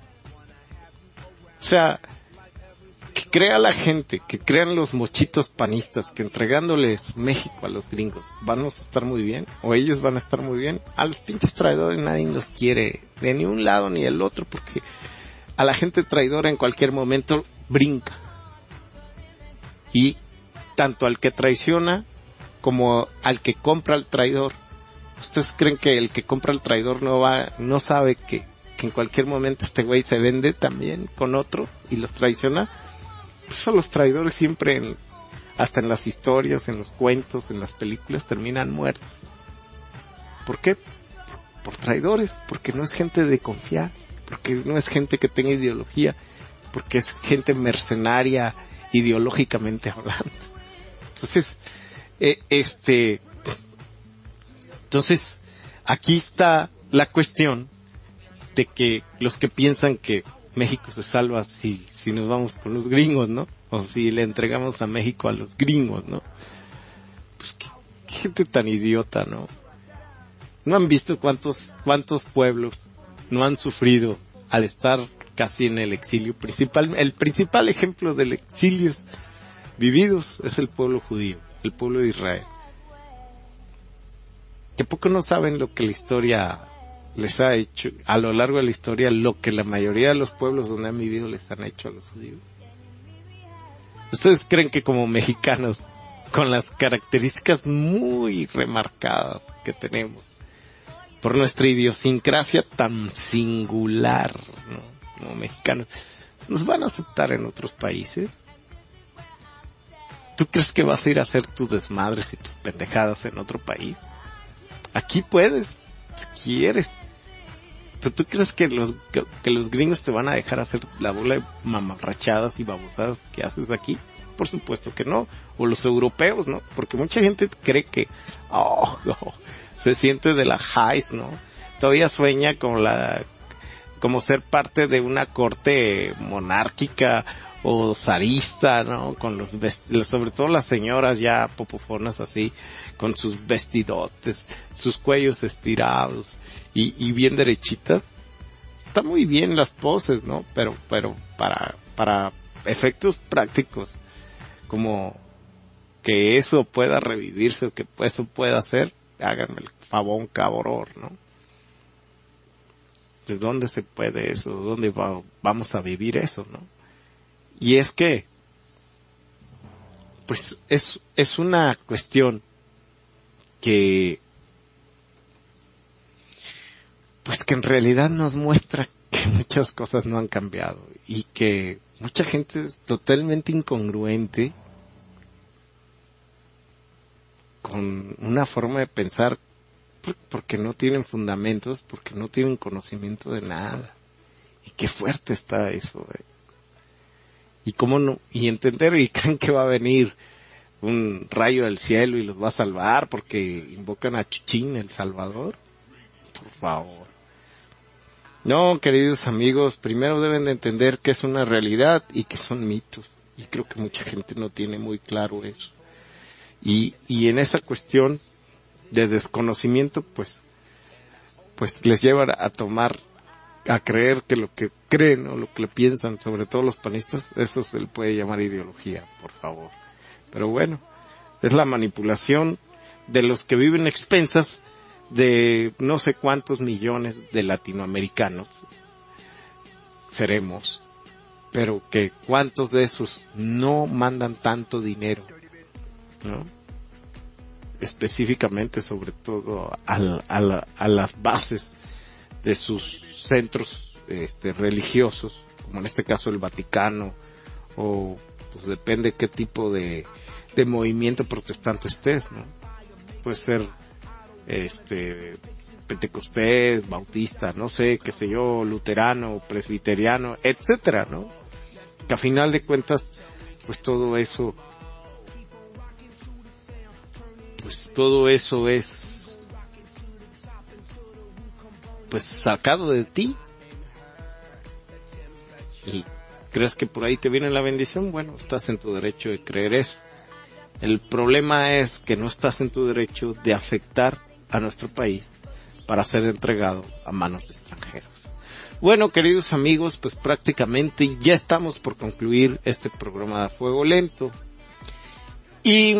O sea, que crea la gente, que crean los mochitos panistas, que entregándoles México a los gringos vamos a estar muy bien, o ellos van a estar muy bien. A los pinches traidores nadie los quiere, de ni un lado ni el otro, porque a la gente traidora en cualquier momento brinca. Y tanto al que traiciona como al que compra al traidor. ¿Ustedes creen que el que compra al traidor no sabe que en cualquier momento este güey se vende también con otro y los traiciona? Pues los traidores siempre, hasta en las historias, en los cuentos, en las películas, terminan muertos. ¿Por qué? Por traidores, porque no es gente de confiar, porque no es gente que tenga ideología, porque es gente mercenaria ideológicamente hablando. Entonces, aquí está la cuestión de que los que piensan que México se salva si nos vamos con los gringos, ¿no? O si le entregamos a México a los gringos, ¿no? Pues qué gente tan idiota, ¿no? ¿No han visto cuántos pueblos no han sufrido al estar casi en el exilio? El principal ejemplo del exilio vividos es el pueblo judío, el pueblo de Israel. ¿Que poco no saben lo que la historia les ha hecho, a lo largo de la historia, lo que la mayoría de los pueblos donde han vivido les han hecho a los judíos? ¿Ustedes creen que como mexicanos, con las características muy remarcadas que tenemos, por nuestra idiosincrasia tan singular, ¿no? Como mexicanos, nos van a aceptar en otros países? ¿Tú crees que vas a ir a hacer tus desmadres y tus pendejadas en otro país? Aquí puedes, si quieres. ¿Pero tú crees que los gringos te van a dejar hacer la bola de mamarrachadas y babosadas que haces aquí? Por supuesto que no. O los europeos, ¿no? Porque mucha gente cree que, se siente de la highs, ¿no? Todavía sueña como ser parte de una corte monárquica o zarista, ¿no? Con sobre todo las señoras ya popofonas así, con sus vestidotes, sus cuellos estirados y bien derechitas. Está muy bien las poses, ¿no? Pero para efectos prácticos, como que eso pueda revivirse o que eso pueda hacer, háganme el favor, cabrón, ¿no? ¿De dónde se puede eso? ¿Dónde vamos a vivir eso, no? Y es que, pues, es una cuestión que, pues que en realidad nos muestra que muchas cosas no han cambiado y que mucha gente es totalmente incongruente con una forma de pensar porque no tienen fundamentos, porque no tienen conocimiento de nada. Y qué fuerte está eso, Y cómo no, y entender, y creen que va a venir un rayo del cielo y los va a salvar porque invocan a Chuchín, el Salvador. Por favor. No, queridos amigos, primero deben de entender que es una realidad y que son mitos. Y creo que mucha gente no tiene muy claro eso. Y en esa cuestión de desconocimiento, pues les lleva a creer que lo que creen o lo que le piensan, sobre todo los panistas, eso se le puede llamar ideología, por favor. Pero bueno, es la manipulación de los que viven a expensas de no sé cuántos millones de latinoamericanos, seremos, pero que cuántos de esos no mandan tanto dinero, ¿no? Específicamente, sobre todo a las bases de sus centros religiosos, como en este caso el Vaticano, o pues depende qué tipo de movimiento protestante estés, ¿no? Puede ser pentecostés, bautista, no sé, qué sé yo, luterano, presbiteriano, etcétera, ¿no? Que a final de cuentas, pues todo eso es pues sacado de ti. Y crees que por ahí te viene la bendición, bueno, estás en tu derecho de creer eso. El problema es que no estás en tu derecho de afectar a nuestro país para ser entregado a manos de extranjeros. Bueno, queridos amigos, pues prácticamente ya estamos por concluir este programa de Fuego Lento. Y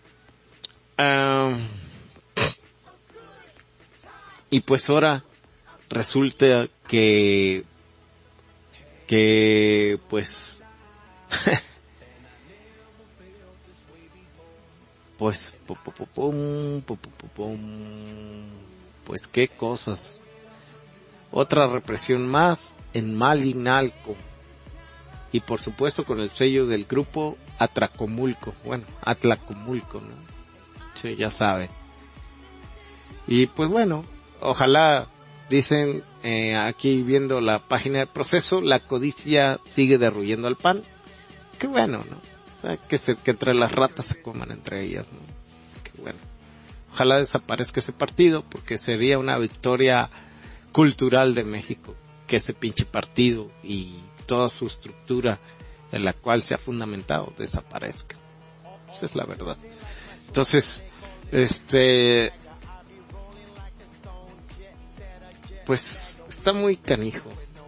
pues ahora resulta que pues pues qué cosas. Otra represión más en Malinalco. Y por supuesto con el sello del grupo Atlacomulco, ¿no? Sí, ya saben. Y pues bueno, ojalá, dicen aquí viendo la página de Proceso, la codicia sigue derruyendo al PAN. Qué bueno, ¿no? O sea, que entre las ratas se coman entre ellas, ¿no? Qué bueno. Ojalá desaparezca ese partido, porque sería una victoria cultural de México, que ese pinche partido y toda su estructura en la cual se ha fundamentado desaparezca. Esa es la verdad. Entonces, pues está muy canijo.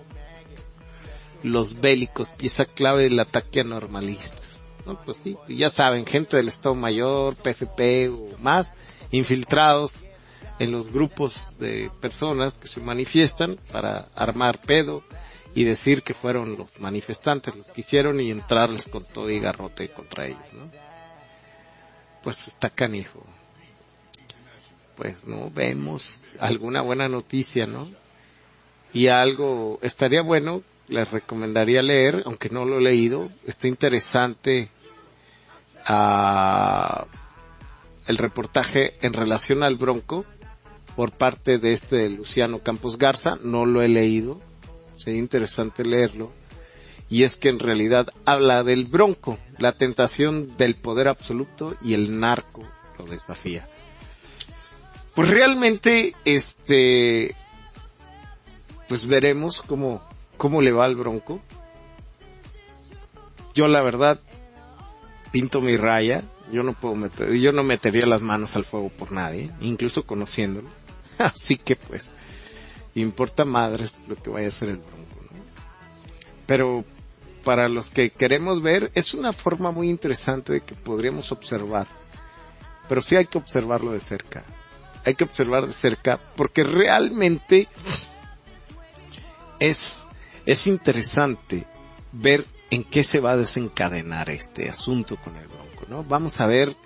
Los bélicos, pieza clave del ataque a normalistas. No, pues sí, ya saben, gente del Estado Mayor, PFP o más, infiltrados en los grupos de personas que se manifiestan para armar pedo y decir que fueron los manifestantes los que hicieron y entrarles con todo y garrote contra ellos, ¿no? Pues está canijo. Pues no vemos alguna buena noticia, ¿no? Y algo estaría bueno, les recomendaría leer, aunque no lo he leído, está interesante el reportaje en relación al Bronco por parte de Luciano Campos Garza. No lo he leído, sería interesante leerlo. Y es que en realidad habla del Bronco, la tentación del poder absoluto y el narco lo desafía. Pues realmente, pues veremos cómo le va al Bronco. Yo la verdad pinto mi raya, yo no metería las manos al fuego por nadie, incluso conociéndolo. Así que pues, importa madres lo que vaya a hacer el Bronco, ¿no? Pero para los que queremos ver, es una forma muy interesante de que podríamos observar. Pero sí hay que observarlo de cerca. Hay que observar de cerca porque realmente es interesante ver en qué se va a desencadenar este asunto con el Bronco, ¿no? Vamos a ver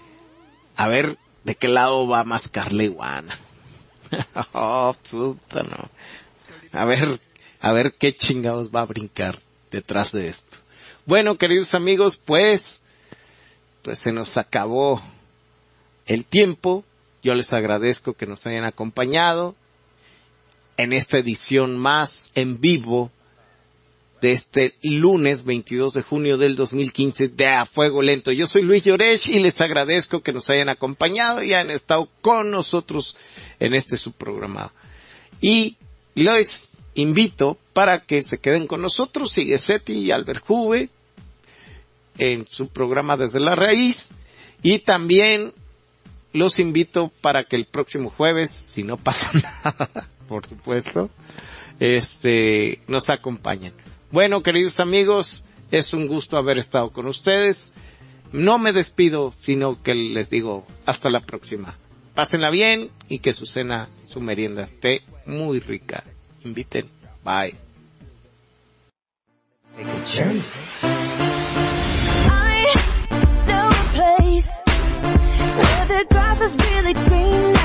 de qué lado va a mascar la iguana. Oh, puta, no. A ver qué chingados va a brincar detrás de esto. Bueno, queridos amigos, pues se nos acabó el tiempo. Yo les agradezco que nos hayan acompañado en esta edición más en vivo de este lunes 22 de junio del 2015 de A Fuego Lento. Yo soy Luis Llorech y les agradezco que nos hayan acompañado y hayan estado con nosotros en este subprogramado. Y les invito para que se queden con nosotros, sigue Seti y Albert Juve en su programa Desde la Raíz, y también los invito para que el próximo jueves, si no pasa nada, por supuesto, nos acompañen. Bueno, queridos amigos, es un gusto haber estado con ustedes. No me despido, sino que les digo hasta la próxima. Pásenla bien y que su cena, su merienda esté muy rica. Inviten. Bye. Take a cherry. I know a place where the grass is really green.